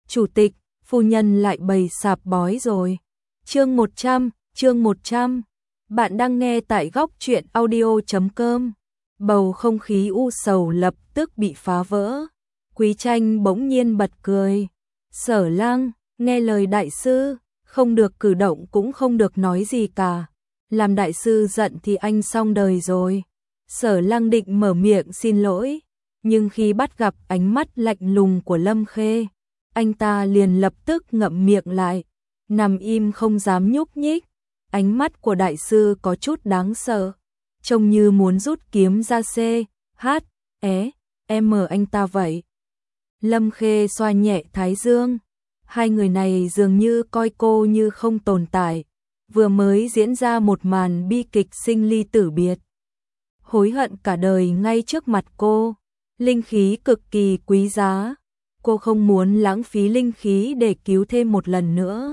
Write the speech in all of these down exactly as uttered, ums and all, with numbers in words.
chủ tịch, phu nhân lại bày sạp bói rồi. Chương một trăm, chương một trăm. Bạn đang nghe tại góc truyện audio chấm com. Bầu không khí u sầu lập tức bị phá vỡ. Quý Tranh bỗng nhiên bật cười. Sở Lăng, nghe lời đại sư, không được cử động cũng không được nói gì cả. Làm đại sư giận thì anh xong đời rồi. Sở Lăng định mở miệng xin lỗi, nhưng khi bắt gặp ánh mắt lạnh lùng của Lâm Khê, anh ta liền lập tức ngậm miệng lại, nằm im không dám nhúc nhích. Ánh mắt của đại sư có chút đáng sợ, trông như muốn rút kiếm ra C, H, E, M anh ta vậy. Lâm Khê xoa nhẹ thái dương, hai người này dường như coi cô như không tồn tại, vừa mới diễn ra một màn bi kịch sinh ly tử biệt. Hối hận cả đời ngay trước mặt cô, linh khí cực kỳ quý giá, cô không muốn lãng phí linh khí để cứu thêm một lần nữa.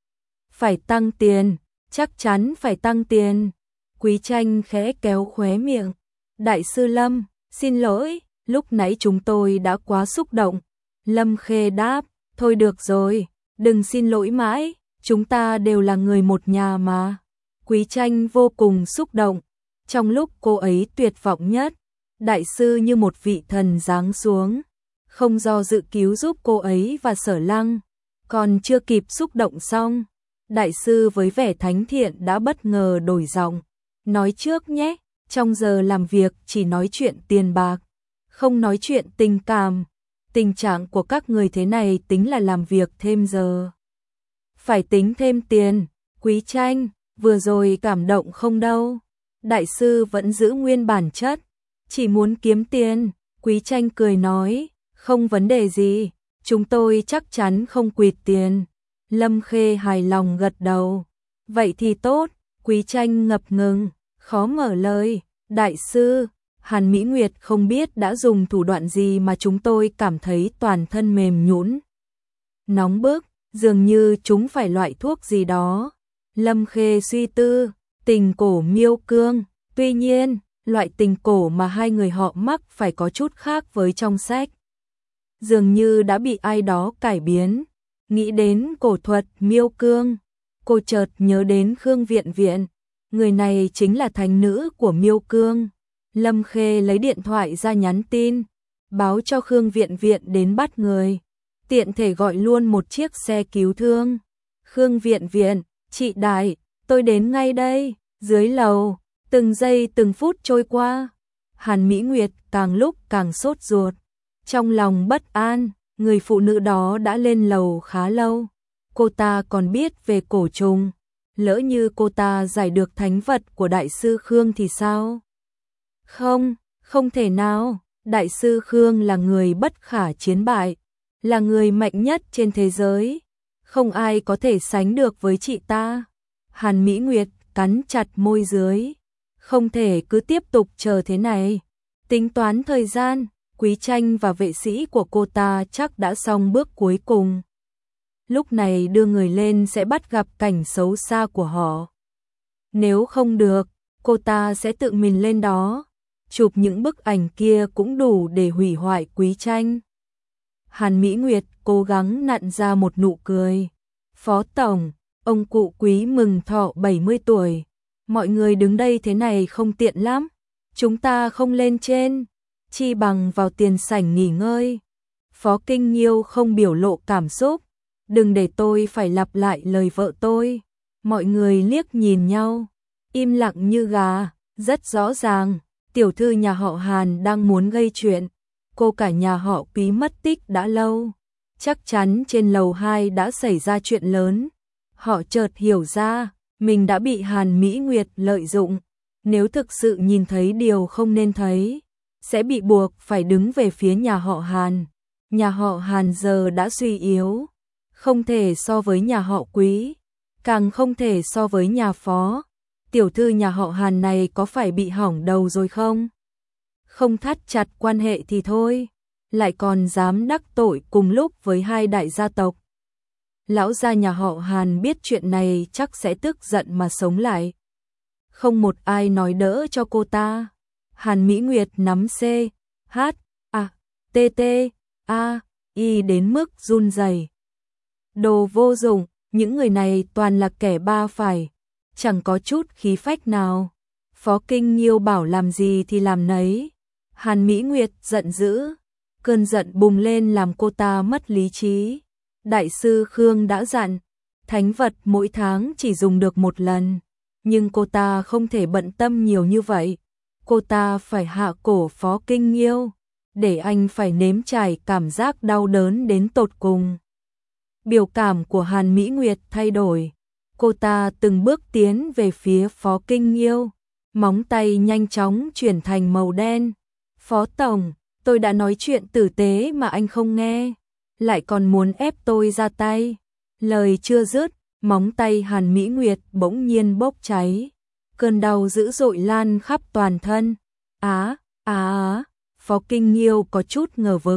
Phải tăng tiền, chắc chắn phải tăng tiền. Quý Tranh khẽ kéo khóe miệng. Đại sư Lâm, xin lỗi, lúc nãy chúng tôi đã quá xúc động. Lâm Khê đáp, thôi được rồi, đừng xin lỗi mãi, chúng ta đều là người một nhà mà. Quý Tranh vô cùng xúc động. Trong lúc cô ấy tuyệt vọng nhất, đại sư như một vị thần giáng xuống, không do dự cứu giúp cô ấy và Sở Lăng. Còn chưa kịp xúc động xong, đại sư với vẻ thánh thiện đã bất ngờ đổi giọng. Nói trước nhé, trong giờ làm việc chỉ nói chuyện tiền bạc, không nói chuyện tình cảm. Tình trạng của các người thế này tính là làm việc thêm giờ. Phải tính thêm tiền. Quý Tranh, vừa rồi cảm động không đâu. Đại sư vẫn giữ nguyên bản chất, chỉ muốn kiếm tiền. Quý Tranh cười nói, không vấn đề gì, chúng tôi chắc chắn không quỵt tiền. Lâm Khê hài lòng gật đầu. Vậy thì tốt. Quý Tranh ngập ngừng, khó mở lời. Đại sư, Hàn Mỹ Nguyệt không biết đã dùng thủ đoạn gì mà chúng tôi cảm thấy toàn thân mềm nhũn, nóng bức, dường như chúng phải loại thuốc gì đó. Lâm Khê suy tư, tình cổ miêu cương, tuy nhiên, loại tình cổ mà hai người họ mắc phải có chút khác với trong sách. Dường như đã bị ai đó cải biến. Nghĩ đến cổ thuật miêu cương, cô chợt nhớ đến Khương Viện Viện, người này chính là thánh nữ của miêu cương. Lâm Khê lấy điện thoại ra nhắn tin, báo cho Khương Viện Viện đến bắt người, tiện thể gọi luôn một chiếc xe cứu thương. Khương Viện Viện, chị Đại, tôi đến ngay đây. Dưới lầu, từng giây từng phút trôi qua, Hàn Mỹ Nguyệt càng lúc càng sốt ruột, trong lòng bất an. Người phụ nữ đó đã lên lầu khá lâu, cô ta còn biết về cổ trùng, lỡ như cô ta giải được thánh vật của đại sư Khương thì sao? Không, không thể nào, đại sư Khương là người bất khả chiến bại, là người mạnh nhất trên thế giới, không ai có thể sánh được với chị ta. Hàn Mỹ Nguyệt cắn chặt môi dưới, không thể cứ tiếp tục chờ thế này. Tính toán thời gian, Quý Tranh và vệ sĩ của cô ta chắc đã xong bước cuối cùng. Lúc này đưa người lên sẽ bắt gặp cảnh xấu xa của họ. Nếu không được, cô ta sẽ tự mình lên đó, chụp những bức ảnh kia cũng đủ để hủy hoại Quý Tranh. Hàn Mỹ Nguyệt cố gắng nặn ra một nụ cười. Phó Tổng, ông cụ Quý mừng thọ bảy mươi tuổi. Mọi người đứng đây thế này không tiện lắm. Chúng ta không lên trên, chi bằng vào tiền sảnh nghỉ ngơi. Phó Kinh Nhiêu không biểu lộ cảm xúc. Đừng để tôi phải lặp lại lời vợ tôi. Mọi người liếc nhìn nhau, im lặng như gà. Rất rõ ràng, tiểu thư nhà họ Hàn đang muốn gây chuyện. Cô cả nhà họ Quý mất tích đã lâu, chắc chắn trên lầu hai đã xảy ra chuyện lớn. Họ chợt hiểu ra, mình đã bị Hàn Mỹ Nguyệt lợi dụng. Nếu thực sự nhìn thấy điều không nên thấy, sẽ bị buộc phải đứng về phía nhà họ Hàn. Nhà họ Hàn giờ đã suy yếu, không thể so với nhà họ Quý, càng không thể so với nhà Phó. Tiểu thư nhà họ Hàn này có phải bị hỏng đầu rồi không? Không thắt chặt quan hệ thì thôi, lại còn dám đắc tội cùng lúc với hai đại gia tộc. Lão gia nhà họ Hàn biết chuyện này chắc sẽ tức giận mà sống lại. Không một ai nói đỡ cho cô ta. Hàn Mỹ Nguyệt nắm C, H, A, T, T, A, Y đến mức run rẩy. Đồ vô dụng, những người này toàn là kẻ ba phải, chẳng có chút khí phách nào. Phó Kinh Nghiêu bảo làm gì thì làm nấy. Hàn Mỹ Nguyệt giận dữ, cơn giận bùng lên làm cô ta mất lý trí. Đại sư Khương đã dặn, thánh vật mỗi tháng chỉ dùng được một lần, nhưng cô ta không thể bận tâm nhiều như vậy. Cô ta phải hạ cổ Phó Kinh Nghiêu, để anh phải nếm trải cảm giác đau đớn đến tột cùng. Biểu cảm của Hàn Mỹ Nguyệt thay đổi, cô ta từng bước tiến về phía Phó Kinh Nghiêu, móng tay nhanh chóng chuyển thành màu đen. Phó Tổng, tôi đã nói chuyện tử tế mà anh không nghe, lại còn muốn ép tôi ra tay. Lời chưa dứt, móng tay Hàn Mỹ Nguyệt bỗng nhiên bốc cháy, cơn đau dữ dội lan khắp toàn thân. Á, á á, Phó Kinh Nghiêu có chút ngờ vực.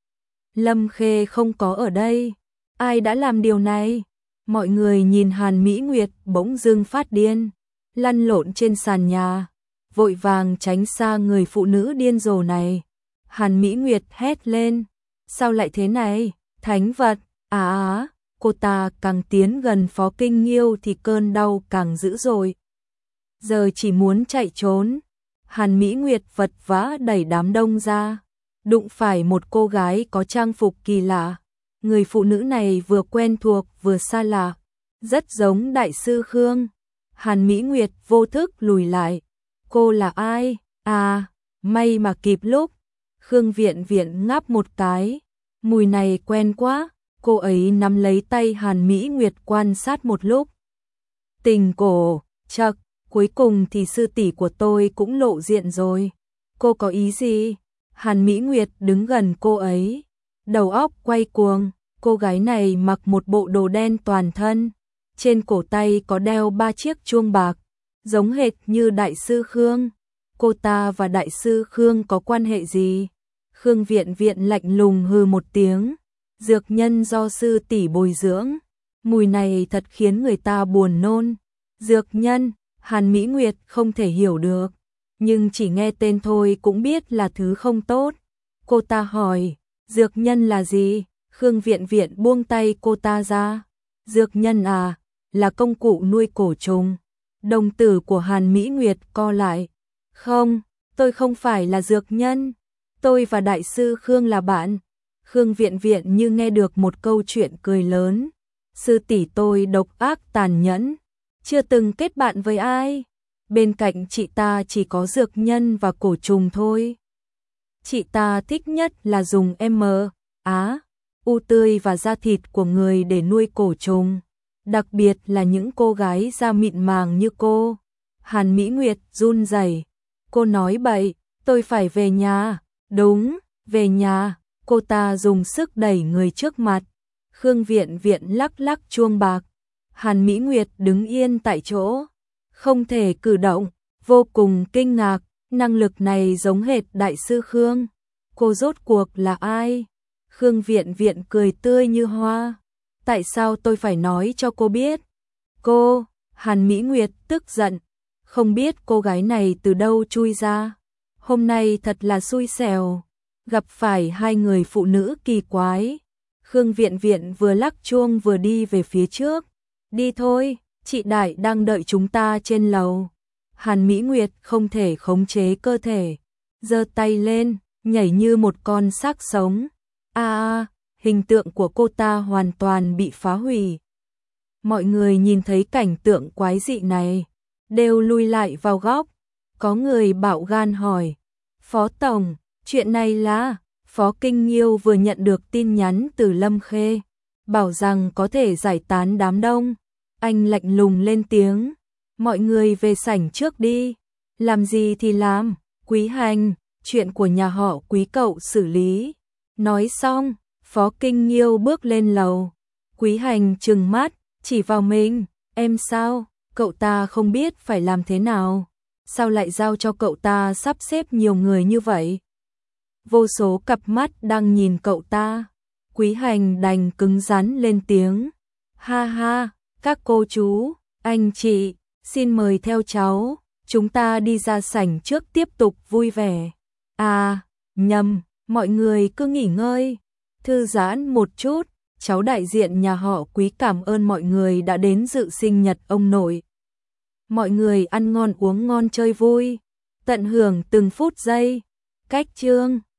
Lâm Khê không có ở đây, ai đã làm điều này? Mọi người nhìn Hàn Mỹ Nguyệt bỗng dưng phát điên, lăn lộn trên sàn nhà, vội vàng tránh xa người phụ nữ điên rồ này. Hàn Mỹ Nguyệt hét lên, sao lại thế này? Thánh vật, á á, cô ta càng tiến gần Phó Kinh Nghiêu thì cơn đau càng dữ dội. Giờ chỉ muốn chạy trốn. Hàn Mỹ Nguyệt vật vã đẩy đám đông ra, đụng phải một cô gái có trang phục kỳ lạ. Người phụ nữ này vừa quen thuộc vừa xa lạ, rất giống Đại sư Khương. Hàn Mỹ Nguyệt vô thức lùi lại. Cô là ai? À, may mà kịp lúc. Khương Viện Viện ngáp một cái, mùi này quen quá. Cô ấy nắm lấy tay Hàn Mỹ Nguyệt quan sát một lúc. Tình cổ, chậc, cuối cùng thì sư tỷ của tôi cũng lộ diện rồi. Cô có ý gì? Hàn Mỹ Nguyệt đứng gần cô ấy, đầu óc quay cuồng. Cô gái này mặc một bộ đồ đen toàn thân, trên cổ tay có đeo ba chiếc chuông bạc, giống hệt như Đại sư Khương. Cô ta và Đại sư Khương có quan hệ gì? Khương Viện Viện lạnh lùng hừ một tiếng. Dược nhân do sư tỷ bồi dưỡng, mùi này thật khiến người ta buồn nôn. Dược nhân, Hàn Mỹ Nguyệt không thể hiểu được, nhưng chỉ nghe tên thôi cũng biết là thứ không tốt. Cô ta hỏi, dược nhân là gì? Khương Viện Viện buông tay cô ta ra. Dược nhân à, là công cụ nuôi cổ trùng. Đồng tử của Hàn Mỹ Nguyệt co lại. Không, tôi không phải là dược nhân. Tôi và Đại sư Khương là bạn. Khương Viện Viện như nghe được một câu chuyện cười lớn. Sư tỷ tôi độc ác tàn nhẫn, chưa từng kết bạn với ai. Bên cạnh chị ta chỉ có dược nhân và cổ trùng thôi. Chị ta thích nhất là dùng M, Á, U tươi và da thịt của người để nuôi cổ trùng. Đặc biệt là những cô gái da mịn màng như cô. Hàn Mỹ Nguyệt run rẩy. Cô nói bậy, tôi phải về nhà. Đúng, về nhà. Cô ta dùng sức đẩy người trước mặt. Khương Viện Viện lắc lắc chuông bạc. Hàn Mỹ Nguyệt đứng yên tại chỗ, không thể cử động, vô cùng kinh ngạc. Năng lực này giống hệt Đại sư Khương. Cô rốt cuộc là ai? Khương Viện Viện cười tươi như hoa. Tại sao tôi phải nói cho cô biết? Cô, Hàn Mỹ Nguyệt tức giận. Không biết cô gái này từ đâu chui ra. Hôm nay thật là xui xẻo, gặp phải hai người phụ nữ kỳ quái. Khương Viện Viện vừa lắc chuông vừa đi về phía trước. Đi thôi, chị Đại đang đợi chúng ta trên lầu. Hàn Mỹ Nguyệt không thể khống chế cơ thể, giơ tay lên, nhảy như một con xác sống. A a, hình tượng của cô ta hoàn toàn bị phá hủy. Mọi người nhìn thấy cảnh tượng quái dị này, đều lui lại vào góc. Có người bạo gan hỏi, Phó Tổng, chuyện này là... Phó Kinh Nghiêu vừa nhận được tin nhắn từ Lâm Khê, bảo rằng có thể giải tán đám đông. Anh lạnh lùng lên tiếng, mọi người về sảnh trước đi. Làm gì thì làm, Quý Hành, chuyện của nhà họ Quý cậu xử lý. Nói xong, Phó Kinh Nghiêu bước lên lầu. Quý Hành trừng mắt, chỉ vào mình, em sao, cậu ta không biết phải làm thế nào. Sao lại giao cho cậu ta sắp xếp nhiều người như vậy? Vô số cặp mắt đang nhìn cậu ta. Quý Hành đành cứng rắn lên tiếng. Ha ha, các cô chú, anh chị, xin mời theo cháu, chúng ta đi ra sảnh trước tiếp tục vui vẻ. À, nhầm, mọi người cứ nghỉ ngơi, thư giãn một chút, cháu đại diện nhà họ Quý cảm ơn mọi người đã đến dự sinh nhật ông nội. Mọi người ăn ngon uống ngon chơi vui, tận hưởng từng phút giây. Cách chương